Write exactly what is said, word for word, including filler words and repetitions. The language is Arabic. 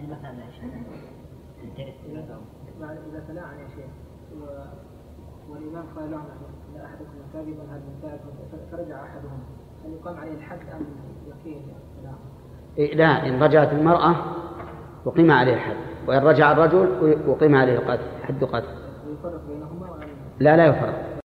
هل مثلا يا شيخ تنتهي إذا تلاعن يا شيخ والإمام قال لهم أن أحدكم كاذبا هل من فرجع أحدهم هل يقام عليه الحد أم يقين يعني؟ لا، إن رجعت المرأة وقيم عليه الحد، وإن رجع الرجل وقيم عليه القتل حد قتل. ويفرق بينهما؟ لا لا يفرق.